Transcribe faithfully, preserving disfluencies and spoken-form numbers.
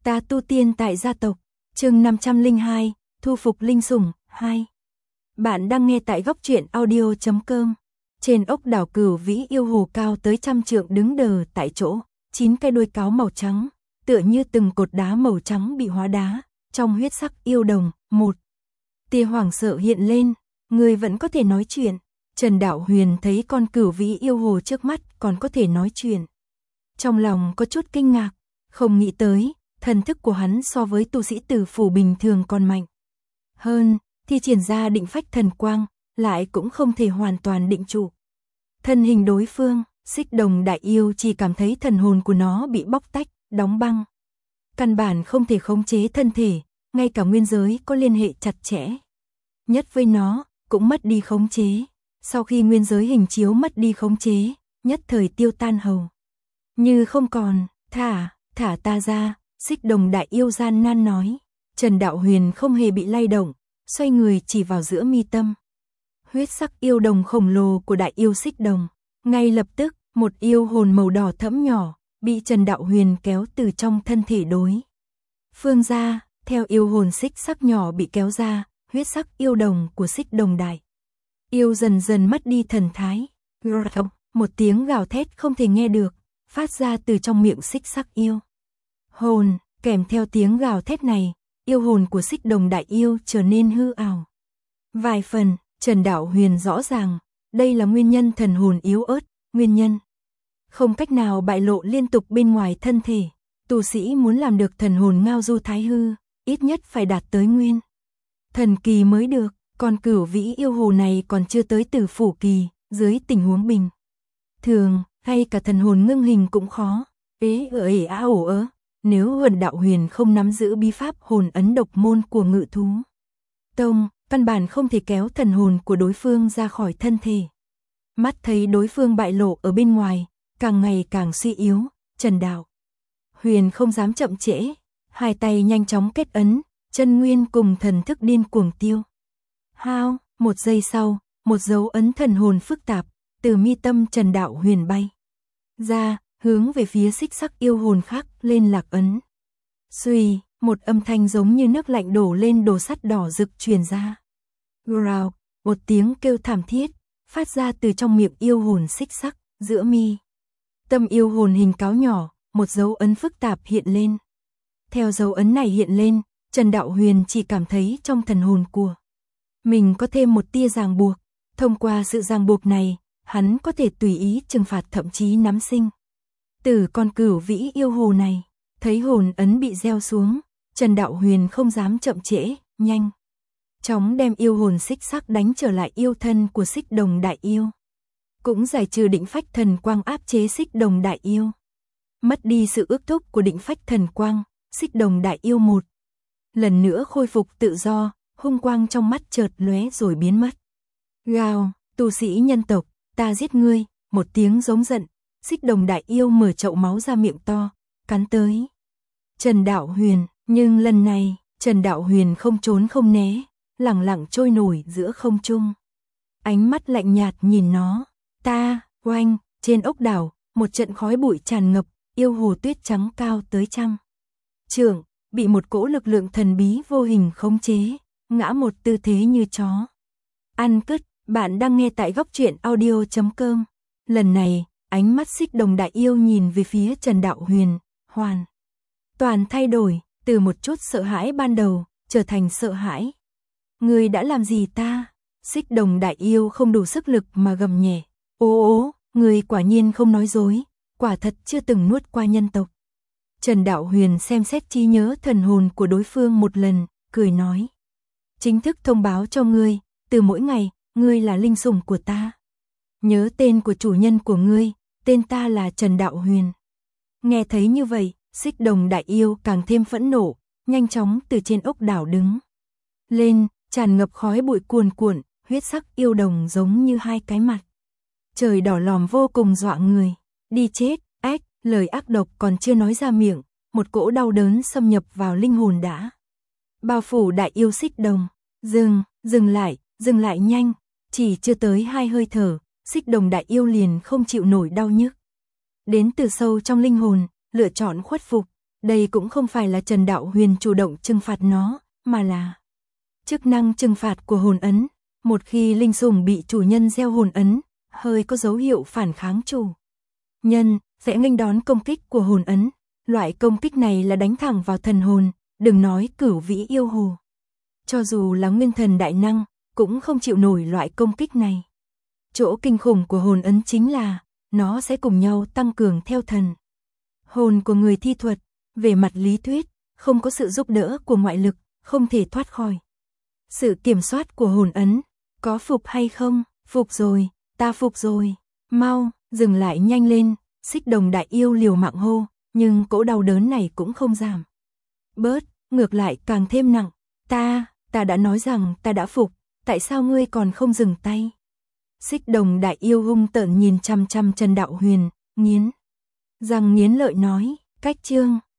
Ta tu tiên tại gia tộc, chương năm trăm lẻ hai, thu phục linh sủng, hai. Bạn đang nghe tại góc truyện audio chấm com. Trên ốc đảo Cửu Vĩ yêu hồ cao tới trăm trượng đứng đờ tại chỗ, chín cái đuôi cáo màu trắng, tựa như từng cột đá màu trắng bị hóa đá, trong huyết sắc yêu đồng, một tia hoảng sợ hiện lên, người vẫn có thể nói chuyện. Trần Đạo Huyền thấy con Cửu Vĩ yêu hồ trước mắt còn có thể nói chuyện. Trong lòng có chút kinh ngạc, không nghĩ tới, thần thức của hắn so với tu sĩ tử phủ bình thường còn mạnh hơn, thì triển ra định phách thần quang, lại cũng không thể hoàn toàn định trụ thân hình đối phương. Xích Đồng đại yêu chỉ cảm thấy thần hồn của nó bị bóc tách, đóng băng, căn bản không thể khống chế thân thể, ngay cả nguyên giới có liên hệ chặt chẽ nhất với nó cũng mất đi khống chế. Sau khi nguyên giới hình chiếu mất đi khống chế, nhất thời tiêu tan hầu như không còn. Thả, thả ta ra, Xích Đồng đại yêu gian nan nói. Trần Đạo Huyền không hề bị lay động, xoay người chỉ vào giữa mi tâm huyết sắc yêu đồng khổng lồ của đại yêu Xích Đồng. Ngay lập tức, một yêu hồn màu đỏ thẫm nhỏ bị Trần Đạo Huyền kéo từ trong thân thể đối phương ra. Theo yêu hồn xích sắc nhỏ bị kéo ra, huyết sắc yêu đồng của Xích Đồng đại yêu dần dần mất đi thần thái. Một tiếng gào thét không thể nghe được phát ra từ trong miệng xích sắc yêu hồn. Kèm theo tiếng gào thét này, yêu hồn của Xích Đồng đại yêu trở nên hư ảo vài phần. Trần Đạo Huyền rõ ràng, đây là nguyên nhân thần hồn yếu ớt, nguyên nhân không cách nào bại lộ liên tục bên ngoài thân thể. Tu sĩ muốn làm được thần hồn ngao du thái hư, ít nhất phải đạt tới nguyên thần kỳ mới được. Còn Cửu Vĩ yêu hồ này còn chưa tới tử phủ kỳ, dưới tình huống bình thường, hay cả thần hồn ngưng hình cũng khó. Ế ơi á ổ ớ, nếu Trần Đạo Huyền không nắm giữ bí pháp hồn ấn độc môn của Ngự Thú Tông, căn bản không thể kéo thần hồn của đối phương ra khỏi thân thể. Mắt thấy đối phương bại lộ ở bên ngoài, càng ngày càng suy yếu, Trần Đạo Huyền không dám chậm trễ, hai tay nhanh chóng kết ấn, chân nguyên cùng thần thức điên cuồng tiêu hao. Một giây sau, một dấu ấn thần hồn phức tạp từ mi tâm Trần Đạo Huyền bay ra, hướng về phía xích sắc yêu hồn khác lên lạc ấn. Xuy, một âm thanh giống như nước lạnh đổ lên đồ sắt đỏ rực truyền ra. Growl, một tiếng kêu thảm thiết phát ra từ trong miệng yêu hồn xích sắc. Giữa mi tâm yêu hồn hình cáo nhỏ, một dấu ấn phức tạp hiện lên. Theo dấu ấn này hiện lên, Trần Đạo Huyền chỉ cảm thấy trong thần hồn của mình có thêm một tia ràng buộc. Thông qua sự ràng buộc này, hắn có thể tùy ý trừng phạt, thậm chí nắm sinh tử con Cửu Vĩ yêu hồ này. Thấy hồn ấn bị gieo xuống, Trần Đạo Huyền không dám chậm trễ, nhanh chóng đem yêu hồn xích sắc đánh trở lại yêu thân của Xích Đồng đại yêu, cũng giải trừ định phách thần quang áp chế Xích Đồng đại yêu. Mất đi sự ước thúc của định phách thần quang, Xích Đồng đại yêu một lần nữa khôi phục tự do, hung quang trong mắt chợt lóe rồi biến mất. Gào, tu sĩ nhân tộc, ta giết ngươi. Một tiếng giống giận, Xích Đồng đại yêu mở chậu máu ra miệng to, cắn tới Trần Đạo Huyền. Nhưng lần này, Trần Đạo Huyền không trốn không né, lẳng lặng trôi nổi giữa không trung, ánh mắt lạnh nhạt nhìn nó. Ta, oanh, trên ốc đảo, một trận khói bụi tràn ngập, yêu hồ tuyết trắng cao tới trăm trượng, bị một cỗ lực lượng thần bí vô hình khống chế, ngã một tư thế như chó ăn cứt. Bạn đang nghe tại góc truyện audio chấm com. Lần này, ánh mắt Xích Đồng đại yêu nhìn về phía Trần Đạo Huyền, hoàn toàn thay đổi, từ một chút sợ hãi ban đầu, trở thành sợ hãi. Ngươi đã làm gì ta? Xích Đồng đại yêu không đủ sức lực mà gầm nhẹ. Ô ô, ngươi quả nhiên không nói dối, quả thật chưa từng nuốt qua nhân tộc. Trần Đạo Huyền xem xét trí nhớ thần hồn của đối phương một lần, cười nói. Chính thức thông báo cho ngươi, từ mỗi ngày, ngươi là linh sủng của ta. Nhớ tên của chủ nhân của ngươi, tên ta là Trần Đạo Huyền. Nghe thấy như vậy, Xích Đồng đại yêu càng thêm phẫn nộ, nhanh chóng từ trên ốc đảo đứng lên, tràn ngập khói bụi cuồn cuộn, huyết sắc yêu đồng giống như hai cái mặt trời đỏ lòm vô cùng dọa người. Đi chết, ách, lời ác độc còn chưa nói ra miệng, một cỗ đau đớn xâm nhập vào linh hồn đã bao phủ đại yêu Xích Đồng. Dừng, dừng lại, dừng lại nhanh. Chỉ chưa tới hai hơi thở, Xích Đồng đại yêu liền không chịu nổi đau nhức đến từ sâu trong linh hồn, lựa chọn khuất phục. Đây cũng không phải là Trần Đạo Huyền chủ động trừng phạt nó, mà là chức năng trừng phạt của hồn ấn. Một khi linh sủng bị chủ nhân gieo hồn ấn, hơi có dấu hiệu phản kháng chủ nhân, sẽ nghênh đón công kích của hồn ấn. Loại công kích này là đánh thẳng vào thần hồn, đừng nói cửu vĩ yêu hồ. Cho dù là nguyên thần đại năng, cũng không chịu nổi loại công kích này. Chỗ kinh khủng của hồn ấn chính là, nó sẽ cùng nhau tăng cường theo thần hồn của người thi thuật. Về mặt lý thuyết, không có sự giúp đỡ của ngoại lực, không thể thoát khỏi sự kiểm soát của hồn ấn. Có phục hay không? Phục rồi, ta phục rồi. Mau, dừng lại nhanh lên. Xích Đồng đại yêu liều mạng hô, nhưng cỗ đau đớn này cũng không giảm bớt, ngược lại càng thêm nặng. Ta, ta đã nói rằng ta đã phục, tại sao ngươi còn không dừng tay? Xích Đồng đại yêu hung tợn nhìn chăm chăm Trần Đạo Huyền, nghiến răng nghiến lợi nói, cách chương